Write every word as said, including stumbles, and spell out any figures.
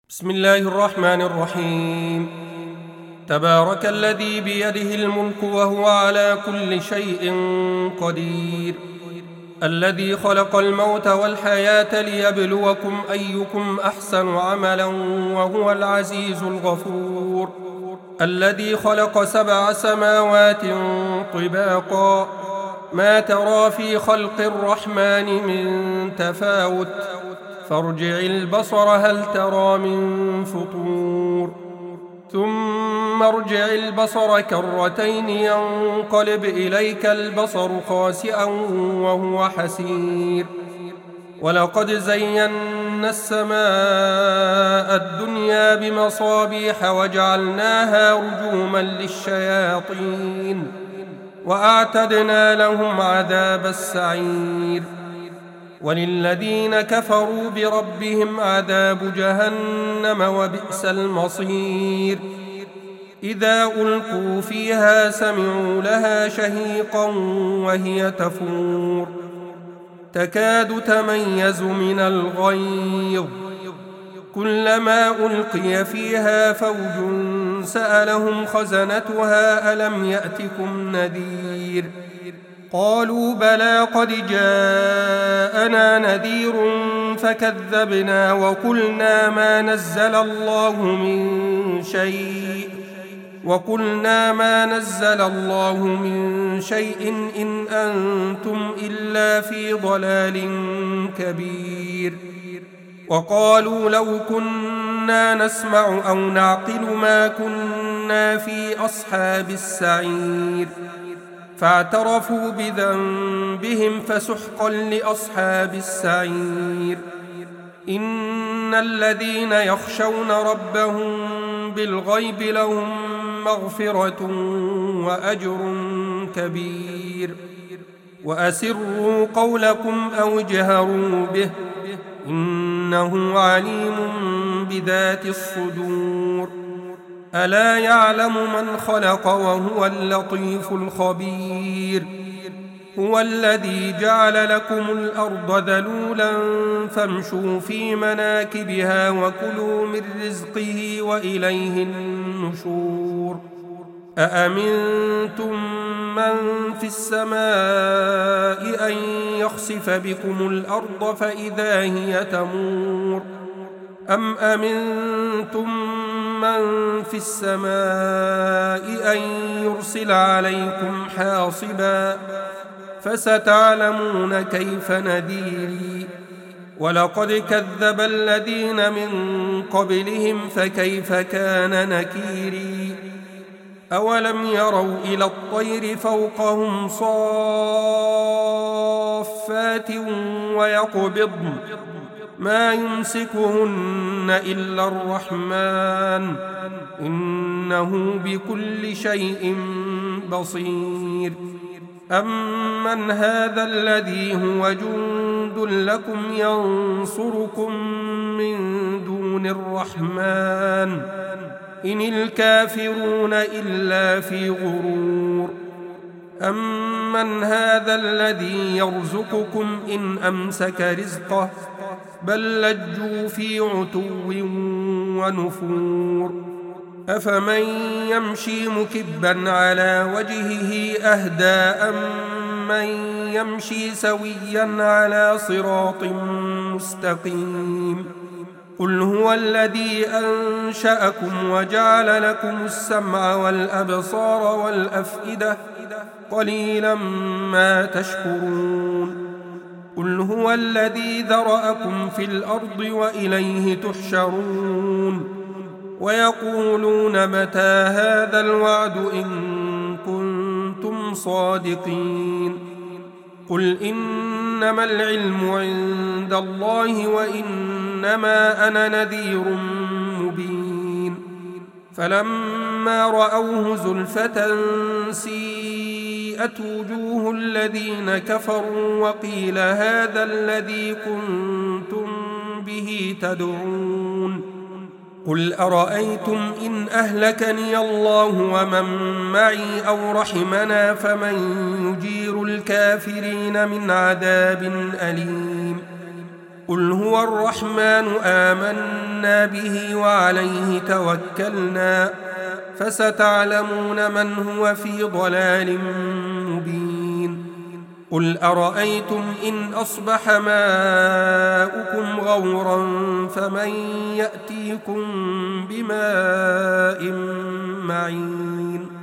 بسم الله الرحمن الرحيم. تبارك الذي بيده الملك وهو على كل شيء قدير، الذي خلق الموت والحياة ليبلوكم أيكم أحسن عملا وهو العزيز الغفور، الذي خلق سبع سماوات طباقا ما ترى في خلق الرحمن من تفاوت فارجع البصر هل ترى من فطور، ثم ارجع البصر كرتين ينقلب إليك البصر خاسئا وهو حسير. ولقد زينا السماء الدنيا بمصابيح وجعلناها رجوما للشياطين وأعتدنا لهم عذاب السعير. وللذين كفروا بربهم عذاب جهنم وبئس المصير. إذا ألقوا فيها سمعوا لها شهيقا وهي تفور تكاد تميز من الغيظ، كلما ألقي فيها فوج سألهم خزنتها ألم يأتكم نذير؟ قالوا بلى قد جاءنا نذير فكذبنا وقلنا ما نزل الله من شيء وقلنا ما نزل الله من شيء إن أنتم إلا في ضلال كبير. وقالوا لو كنا نسمع أو نعقل ما كنا في أصحاب السعير، فاعترفوا بذنبهم فسحقا لأصحاب السعير. إن الذين يخشون ربهم بالغيب لهم مغفرة وأجر كبير. وأسروا قولكم أو اجهروا به إنه عليم بذات الصدور. ألا يعلم من خلق وهو اللطيف الخبير. هو الذي جعل لكم الأرض ذلولا فامشوا في مناكبها وكلوا من رزقه وإليه النشور. أأمنتم من في السماء أن يخسف بكم الأرض فإذا هي تمور، أم أمنتم من في السماء أن يرسل عليكم حاصبا فستعلمون كيف نذيري. ولقد كذب الذين من قبلهم فكيف كان نكيري. أولم يروا إلى الطير فوقهم صافات ويقبضن ما يمسكهن إلا الرحمن إنه بكل شيء بصير. أمن هذا الذي هو جند لكم ينصركم من دون الرحمن إن الكافرون إلا في غرور. أمن هذا الذي يرزقكم إن أمسك رزقه بل لجوا في عتو ونفور. أفمن يمشي مكبا على وجهه أهدى أم من يمشي سويا على صراط مستقيم؟ قل هو الذي أنشأكم وجعل لكم السمع والأبصار والأفئدة قليلا ما تشكرون. قل هو الذي ذرأكم في الأرض وإليه تحشرون. ويقولون متى هذا الوعد إن كنتم صادقين؟ قل إنما العلم عند الله وإنما أنا نذير مبين. فلما رأوه زلفة سيئت وجوه الذين كفروا وقيل هذا الذي كنتم به تدعون. قل أرأيتم إن أهلكني الله ومن معي أو رحمنا فمن يجير الكافرين من عذاب أليم. قل هو الرحمن آمنا به وعليه توكلنا فستعلمون من هو في ضلال مبين قل أرأيتم إن أصبح ماؤكم غورا فمن يأتيكم بماء معين